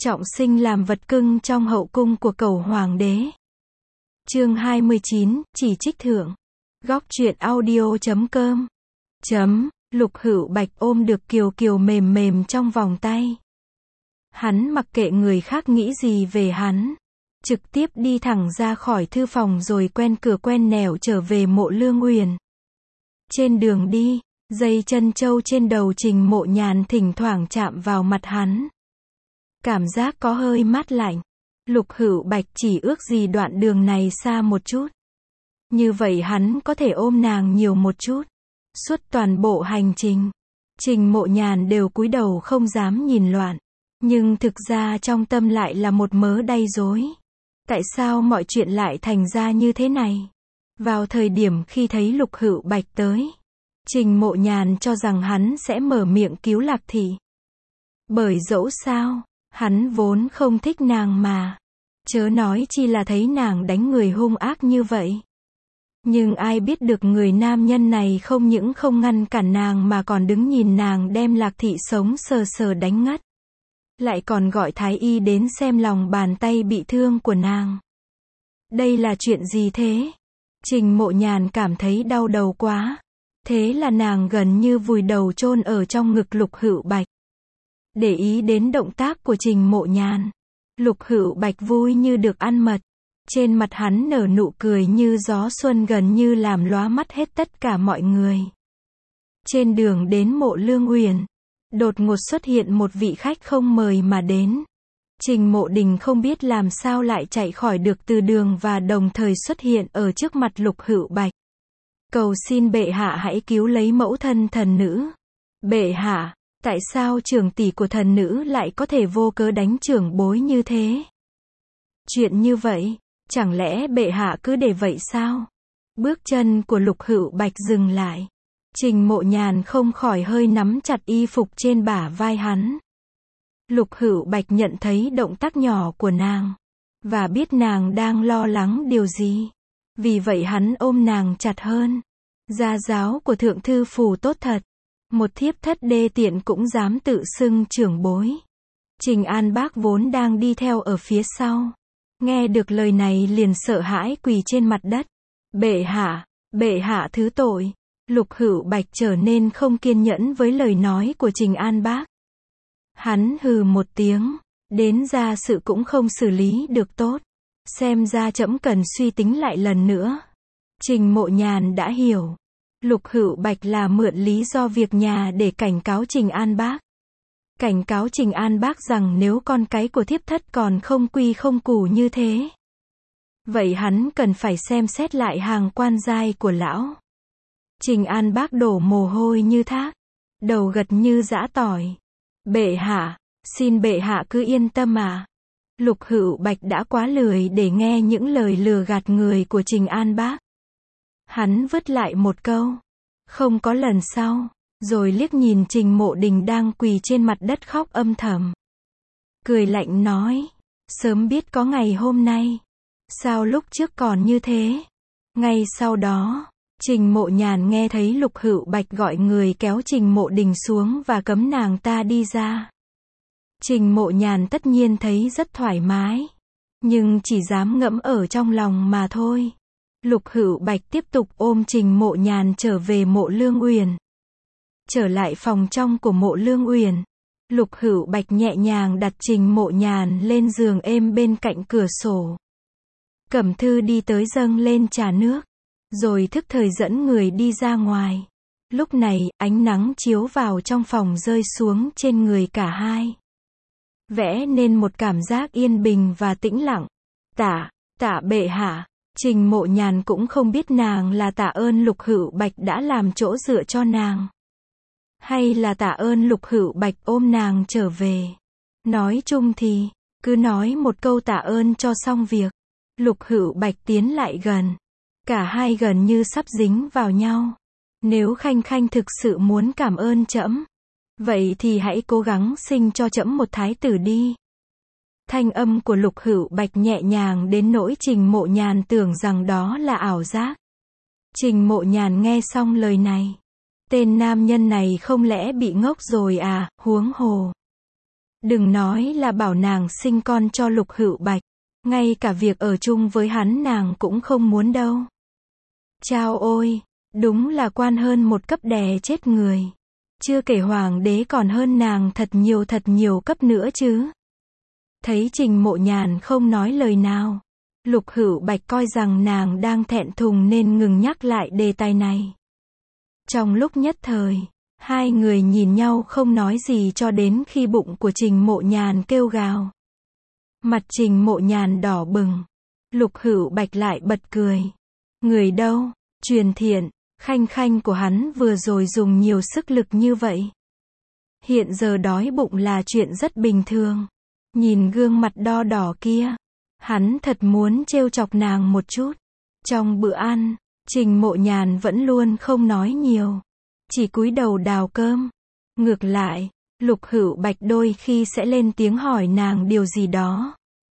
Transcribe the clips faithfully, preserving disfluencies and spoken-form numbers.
trọng sinh làm vật cưng trong hậu cung của cẩu hoàng đế. Chương hai mươi chín, chỉ trích thượng. Góc truyện audio chấm com. Chấm, Lục Hữu Bạch ôm được Kiều Kiều mềm mềm trong vòng tay. Hắn mặc kệ người khác nghĩ gì về hắn. Trực tiếp đi thẳng ra khỏi thư phòng rồi quen cửa quen nẻo trở về Mộ Lương Uyển. Trên đường đi, dây chân châu trên đầu Trình Mộ Nhàn thỉnh thoảng chạm vào mặt hắn. Cảm giác có hơi mát lạnh. Lục Hữu Bạch chỉ ước gì đoạn đường này xa một chút. Như vậy hắn có thể ôm nàng nhiều một chút. Suốt toàn bộ hành trình, Trình Mộ Nhàn đều cúi đầu không dám nhìn loạn. Nhưng thực ra trong tâm lại là một mớ đay rối. Tại sao mọi chuyện lại thành ra như thế này? Vào thời điểm khi thấy Lục Hữu Bạch tới, Trình Mộ Nhàn cho rằng hắn sẽ mở miệng cứu Lạc Thị. Bởi dẫu sao, hắn vốn không thích nàng mà. Chớ nói chi là thấy nàng đánh người hung ác như vậy. Nhưng ai biết được người nam nhân này không những không ngăn cản nàng mà còn đứng nhìn nàng đem Lạc Thị sống sờ sờ đánh ngất. Lại còn gọi thái y đến xem lòng bàn tay bị thương của nàng. Đây là chuyện gì thế? Trình Mộ Nhàn cảm thấy đau đầu quá. Thế là nàng gần như vùi đầu chôn ở trong ngực Lục Hữu Bạch. Để ý đến động tác của Trình Mộ Nhàn, Lục Hữu Bạch vui như được ăn mật. Trên mặt hắn nở nụ cười như gió xuân gần như làm lóa mắt hết tất cả mọi người. Trên đường đến Mộ Lương Uyển, đột ngột xuất hiện một vị khách không mời mà đến. Trình Mộ Đình không biết làm sao lại chạy khỏi được từ đường và đồng thời xuất hiện ở trước mặt Lục Hữu Bạch. Cầu xin bệ hạ hãy cứu lấy mẫu thân thần nữ. Bệ hạ, tại sao trưởng tỷ của thần nữ lại có thể vô cớ đánh trưởng bối như thế? Chuyện như vậy, chẳng lẽ bệ hạ cứ để vậy sao? Bước chân của Lục Hữu Bạch dừng lại. Trình Mộ Nhàn không khỏi hơi nắm chặt y phục trên bả vai hắn. Lục Hữu Bạch nhận thấy động tác nhỏ của nàng, và biết nàng đang lo lắng điều gì. Vì vậy hắn ôm nàng chặt hơn. Gia giáo của thượng thư phủ tốt thật. Một thiếp thất đê tiện cũng dám tự xưng trưởng bối. Trình An Bác vốn đang đi theo ở phía sau. Nghe được lời này liền sợ hãi quỳ trên mặt đất. Bệ hạ, bệ hạ thứ tội. Lục Hữu Bạch trở nên không kiên nhẫn với lời nói của Trình An Bác. Hắn hừ một tiếng, đến ra sự cũng không xử lý được tốt. Xem ra trẫm cần suy tính lại lần nữa. Trình Mộ Nhàn đã hiểu. Lục Hữu Bạch là mượn lý do việc nhà để cảnh cáo Trình An Bác. Cảnh cáo Trình An Bác rằng nếu con cái của thiếp thất còn không quy không củ như thế, vậy hắn cần phải xem xét lại hàng quan giai của lão. Trình An Bác đổ mồ hôi như thác, đầu gật như giã tỏi. Bệ hạ, xin bệ hạ cứ yên tâm à. Lục Hữu Bạch đã quá lười để nghe những lời lừa gạt người của Trình An Bác. Hắn vứt lại một câu, không có lần sau, rồi liếc nhìn Trình Mộ Đình đang quỳ trên mặt đất khóc âm thầm. Cười lạnh nói, sớm biết có ngày hôm nay, sao lúc trước còn như thế. Ngay sau đó, Trình Mộ Nhàn nghe thấy Lục Hữu Bạch gọi người kéo Trình Mộ Đình xuống và cấm nàng ta đi ra. Trình Mộ Nhàn tất nhiên thấy rất thoải mái, nhưng chỉ dám ngẫm ở trong lòng mà thôi. Lục Hữu Bạch tiếp tục ôm Trình Mộ Nhàn trở về Mộ Lương Uyển. Trở lại phòng trong của Mộ Lương Uyển, Lục Hữu Bạch nhẹ nhàng đặt Trình Mộ Nhàn lên giường êm bên cạnh cửa sổ. Cẩm Thư đi tới dâng lên trà nước, rồi thức thời dẫn người đi ra ngoài. Lúc này, ánh nắng chiếu vào trong phòng rơi xuống trên người cả hai, vẽ nên một cảm giác yên bình và tĩnh lặng. Tạ, tạ bệ hạ. Trình Mộ Nhàn cũng không biết nàng là tạ ơn Lục Hữu Bạch đã làm chỗ dựa cho nàng, hay là tạ ơn Lục Hữu Bạch ôm nàng trở về. Nói chung thì, cứ nói một câu tạ ơn cho xong việc. Lục Hữu Bạch tiến lại gần. Cả hai gần như sắp dính vào nhau. Nếu Khanh Khanh thực sự muốn cảm ơn trẫm, vậy thì hãy cố gắng sinh cho trẫm một thái tử đi. Thanh âm của Lục Hữu Bạch nhẹ nhàng đến nỗi Trình Mộ Nhàn tưởng rằng đó là ảo giác. Trình Mộ Nhàn nghe xong lời này, tên nam nhân này không lẽ bị ngốc rồi à, huống hồ. Đừng nói là bảo nàng sinh con cho Lục Hữu Bạch, ngay cả việc ở chung với hắn nàng cũng không muốn đâu. Chao ôi, đúng là quan hơn một cấp đè chết người. Chưa kể hoàng đế còn hơn nàng thật nhiều thật nhiều cấp nữa chứ. Thấy Trình Mộ Nhàn không nói lời nào, Lục Hữu Bạch coi rằng nàng đang thẹn thùng nên ngừng nhắc lại đề tài này. Trong lúc nhất thời, hai người nhìn nhau không nói gì cho đến khi bụng của Trình Mộ Nhàn kêu gào. Mặt Trình Mộ Nhàn đỏ bừng. Lục Hữu Bạch lại bật cười. Người đâu? Truyền Thiện, Khanh Khanh của hắn vừa rồi dùng nhiều sức lực như vậy. Hiện giờ đói bụng là chuyện rất bình thường. Nhìn gương mặt đo đỏ kia, hắn thật muốn trêu chọc nàng một chút. Trong bữa ăn, Trình Mộ Nhàn vẫn luôn không nói nhiều, chỉ cúi đầu đào cơm. Ngược lại, Lục Hữu Bạch đôi khi sẽ lên tiếng hỏi nàng điều gì đó.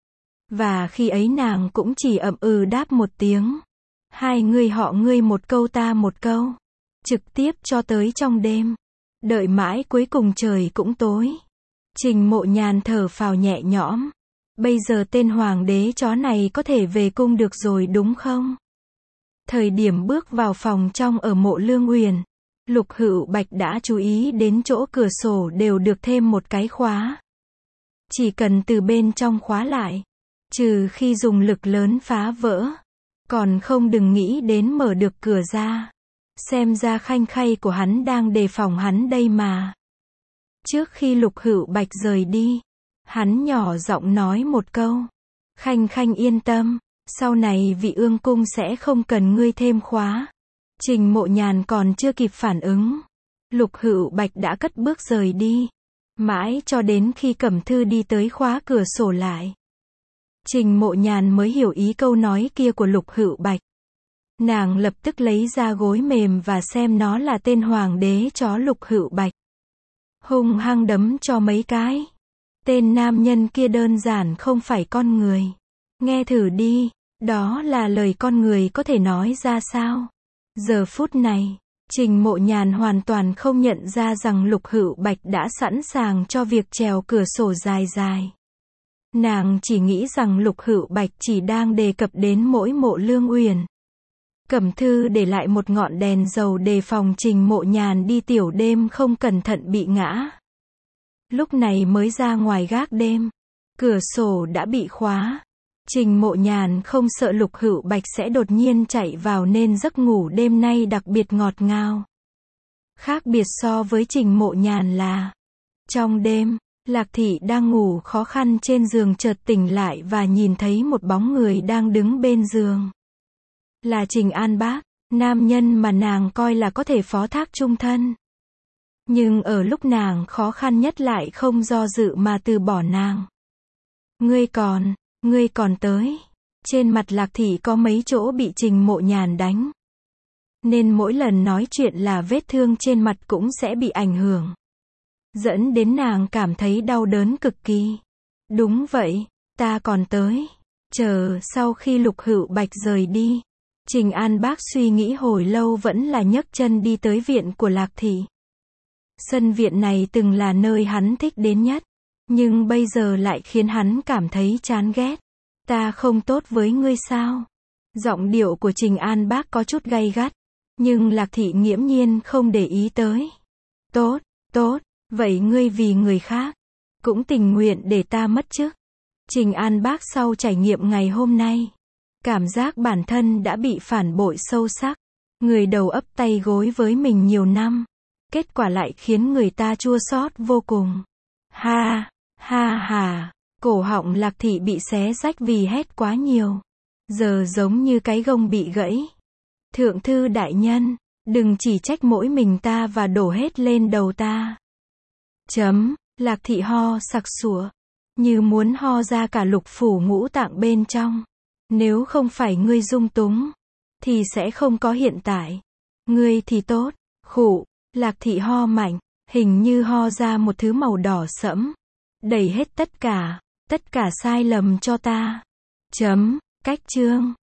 Và khi ấy nàng cũng chỉ ậm ừ đáp một tiếng. Hai người họ ngươi một câu ta một câu. Trực tiếp cho tới trong đêm. Đợi mãi cuối cùng trời cũng tối. Trình Mộ Nhàn thở phào nhẹ nhõm. Bây giờ tên hoàng đế chó này có thể về cung được rồi đúng không? Thời điểm bước vào phòng trong ở Mộ Lương Uyển, Lục Hữu Bạch đã chú ý đến chỗ cửa sổ đều được thêm một cái khóa. Chỉ cần từ bên trong khóa lại, trừ khi dùng lực lớn phá vỡ, còn không đừng nghĩ đến mở được cửa ra. Xem ra Khanh Khanh của hắn đang đề phòng hắn đây mà. Trước khi Lục Hữu Bạch rời đi, hắn nhỏ giọng nói một câu. Khanh Khanh yên tâm, sau này Vị Ương Cung sẽ không cần ngươi thêm khóa. Trình Mộ Nhàn còn chưa kịp phản ứng. Lục Hữu Bạch đã cất bước rời đi. Mãi cho đến khi Cẩm Thư đi tới khóa cửa sổ lại, Trình Mộ Nhàn mới hiểu ý câu nói kia của Lục Hữu Bạch. Nàng lập tức lấy ra gối mềm và xem nó là tên hoàng đế chó Lục Hữu Bạch. Hung hăng đấm cho mấy cái. Tên nam nhân kia đơn giản không phải con người. Nghe thử đi, đó là lời con người có thể nói ra sao? Giờ phút này, Trình Mộ Nhàn hoàn toàn không nhận ra rằng Lục Hữu Bạch đã sẵn sàng cho việc trèo cửa sổ dài dài. Nàng chỉ nghĩ rằng Lục Hữu Bạch chỉ đang đề cập đến mỗi Mộ Lương Uyển. Cẩm Thư để lại một ngọn đèn dầu đề phòng Trình Mộ Nhàn đi tiểu đêm không cẩn thận bị ngã. Lúc này mới ra ngoài gác đêm. Cửa sổ đã bị khóa. Trình Mộ Nhàn không sợ Lục Hữu Bạch sẽ đột nhiên chạy vào nên giấc ngủ đêm nay đặc biệt ngọt ngào. Khác biệt so với Trình Mộ Nhàn là, trong đêm, Lạc Thị đang ngủ khó khăn trên giường chợt tỉnh lại và nhìn thấy một bóng người đang đứng bên giường. Là Trình An Bác, nam nhân mà nàng coi là có thể phó thác chung thân. Nhưng ở lúc nàng khó khăn nhất lại không do dự mà từ bỏ nàng. Ngươi còn, ngươi còn tới. Trên mặt Lạc Thị có mấy chỗ bị Trình Mộ Nhàn đánh. Nên mỗi lần nói chuyện là vết thương trên mặt cũng sẽ bị ảnh hưởng. Dẫn đến nàng cảm thấy đau đớn cực kỳ. Đúng vậy, ta còn tới. Chờ sau khi Lục Hữu Bạch rời đi, Trình An Bác suy nghĩ hồi lâu vẫn là nhấc chân đi tới viện của Lạc Thị. Sân viện này từng là nơi hắn thích đến nhất, nhưng bây giờ lại khiến hắn cảm thấy chán ghét. Ta không tốt với ngươi sao? Giọng điệu của Trình An Bác có chút gay gắt, nhưng Lạc Thị nghiễm nhiên không để ý tới. Tốt, tốt, vậy ngươi vì người khác, cũng tình nguyện để ta mất chức. Trình An Bác sau trải nghiệm ngày hôm nay, cảm giác bản thân đã bị phản bội sâu sắc. Người đầu ấp tay gối với mình nhiều năm, kết quả lại khiến người ta chua xót vô cùng. Ha, ha ha, cổ họng Lạc Thị bị xé rách vì hét quá nhiều. Giờ giống như cái gông bị gãy. Thượng thư đại nhân, đừng chỉ trách mỗi mình ta và đổ hết lên đầu ta. Chấm, Lạc Thị ho sặc sụa, như muốn ho ra cả lục phủ ngũ tạng bên trong. Nếu không phải ngươi dung túng, thì sẽ không có hiện tại. Ngươi thì tốt. Khụ, Lạc Thị ho mạnh, hình như ho ra một thứ màu đỏ sẫm. Đẩy hết tất cả, tất cả sai lầm cho ta. Chấm, cách chương.